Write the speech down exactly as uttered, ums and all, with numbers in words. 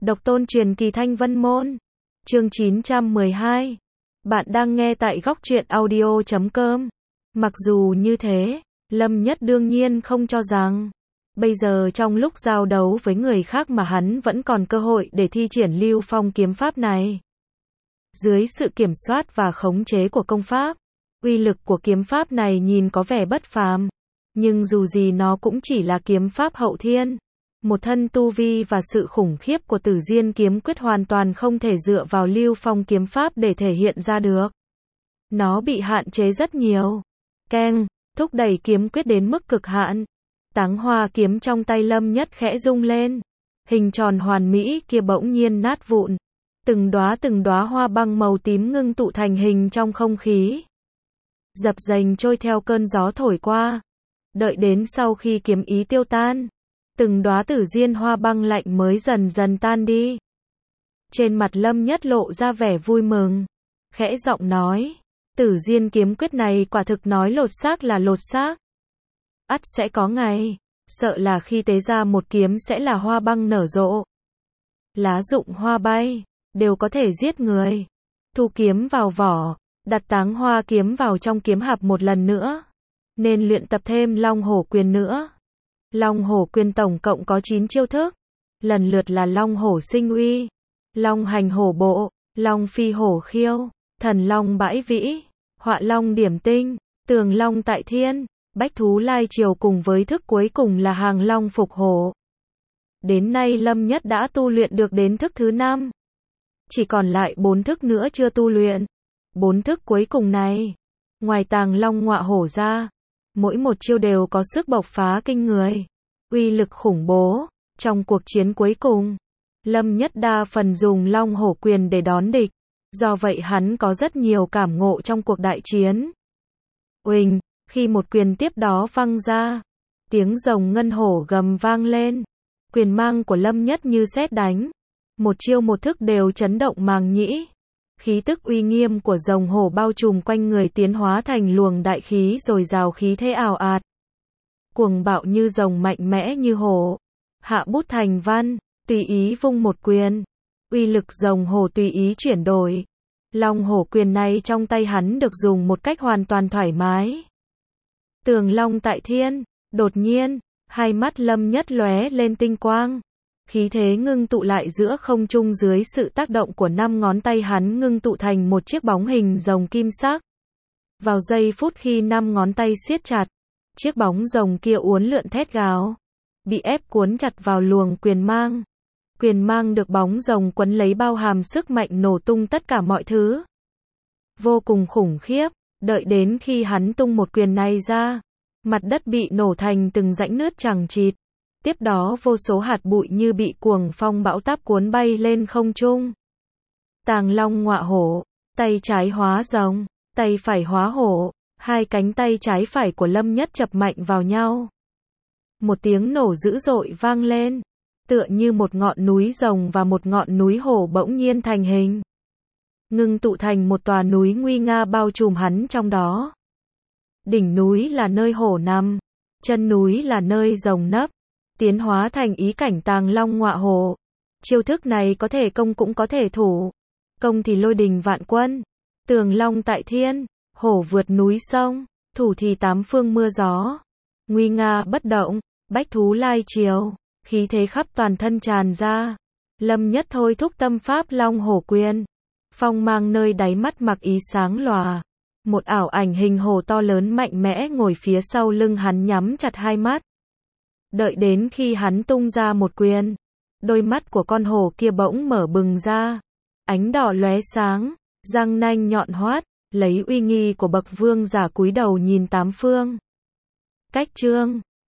Độc tôn truyền kỳ Thanh Vân Môn. Chương chín trăm mười hai. Bạn đang nghe tại góc truyện audio chấm com. Mặc dù như thế, Lâm Nhất đương nhiên không cho rằng bây giờ trong lúc giao đấu với người khác mà hắn vẫn còn cơ hội để thi triển Lưu Phong kiếm pháp này. Dưới sự kiểm soát và khống chế của công pháp, uy lực của kiếm pháp này nhìn có vẻ bất phàm, nhưng dù gì nó cũng chỉ là kiếm pháp hậu thiên. Một thân tu vi và sự khủng khiếp của Tử Diên kiếm quyết hoàn toàn không thể dựa vào Lưu Phong kiếm pháp để thể hiện ra được. Nó bị hạn chế rất nhiều. Keng, thúc đẩy kiếm quyết đến mức cực hạn. Táng hoa kiếm trong tay Lâm Nhất khẽ rung lên. Hình tròn hoàn mỹ kia bỗng nhiên nát vụn. Từng đóa từng đóa hoa băng màu tím ngưng tụ thành hình trong không khí. Dập dềnh trôi theo cơn gió thổi qua. Đợi đến sau khi kiếm ý tiêu tan, từng đóa tử diên hoa băng lạnh mới dần dần tan đi. Trên mặt Lâm Nhất lộ ra vẻ vui mừng, khẽ giọng nói, Tử Diên kiếm quyết này quả thực nói lột xác là lột xác. Ắt sẽ có ngày, sợ là khi tế ra một kiếm sẽ là hoa băng nở rộ. Lá rụng hoa bay, đều có thể giết người. Thu kiếm vào vỏ, đặt táng hoa kiếm vào trong kiếm hạp một lần nữa. Nên luyện tập thêm Long Hổ Quyền nữa. Long Hổ Quyền tổng cộng có chín chiêu thức, lần lượt là Long Hổ Sinh Uy, Long Hành Hổ Bộ, Long Phi Hổ Khiêu, Thần Long Bãi Vĩ, Họa Long Điểm Tinh, Tường Long Tại Thiên, Bách Thú Lai Triều cùng với thức cuối cùng là Hàng Long Phục Hổ. Đến nay Lâm Nhất đã tu luyện được đến thức thứ năm. Chỉ còn lại bốn thức nữa chưa tu luyện. Bốn thức cuối cùng này, ngoài Tàng Long Ngọa Hổ ra, mỗi một chiêu đều có sức bộc phá kinh người, uy lực khủng bố. Trong cuộc chiến cuối cùng, Lâm Nhất đa phần dùng Long Hổ Quyền để đón địch, do vậy hắn có rất nhiều cảm ngộ trong cuộc đại chiến. Uỳnh, khi một quyền tiếp đó văng ra, tiếng rồng ngân hổ gầm vang lên, quyền mang của Lâm Nhất như sét đánh, một chiêu một thức đều chấn động màng nhĩ. Khí tức uy nghiêm của rồng hổ bao trùm quanh người tiến hóa thành luồng đại khí rồi rào khí thế ào ạt. Cuồng bạo như rồng, mạnh mẽ như hổ. Hạ bút thành văn, tùy ý vung một quyền. Uy lực rồng hổ tùy ý chuyển đổi. Long hổ quyền này trong tay hắn được dùng một cách hoàn toàn thoải mái. Tường Long Tại Thiên, đột nhiên, hai mắt Lâm Nhất lóe lên tinh quang. Khí thế ngưng tụ lại giữa không trung dưới sự tác động của năm ngón tay hắn ngưng tụ thành một chiếc bóng hình rồng kim sắc. Vào giây phút khi năm ngón tay siết chặt, chiếc bóng rồng kia uốn lượn thét gào, bị ép cuốn chặt vào luồng quyền mang. Quyền mang được bóng rồng quấn lấy bao hàm sức mạnh nổ tung tất cả mọi thứ. Vô cùng khủng khiếp, đợi đến khi hắn tung một quyền này ra, mặt đất bị nổ thành từng rãnh nứt chằng chịt. Tiếp đó vô số hạt bụi như bị cuồng phong bão táp cuốn bay lên không trung. Tàng Long Ngọa Hổ, tay trái hóa rồng, tay phải hóa hổ, hai cánh tay trái phải của Lâm Nhất chập mạnh vào nhau. Một tiếng nổ dữ dội vang lên, tựa như một ngọn núi rồng và một ngọn núi hổ bỗng nhiên thành hình. Ngưng tụ thành một tòa núi nguy nga bao trùm hắn trong đó. Đỉnh núi là nơi hổ nằm, chân núi là nơi rồng nấp. Tiến hóa thành ý cảnh Tàng Long Ngọa Hổ. Chiêu thức này có thể công cũng có thể thủ. Công thì lôi đình vạn quân, Tường Long Tại Thiên, hổ vượt núi sông, thủ thì tám phương mưa gió. Nguy nga bất động, Bách Thú Lai Triều, khí thế khắp toàn thân tràn ra. Lâm Nhất thôi thúc tâm pháp Long Hổ Quyền. Phong mang nơi đáy mắt mặc ý sáng lòa. Một ảo ảnh hình hổ to lớn mạnh mẽ ngồi phía sau lưng hắn nhắm chặt hai mắt. Đợi đến khi hắn tung ra một quyền, đôi mắt của con hổ kia bỗng mở bừng ra, ánh đỏ lóe sáng, răng nanh nhọn hoắt, lấy uy nghi của bậc vương giả cúi đầu nhìn tám phương. Cách chương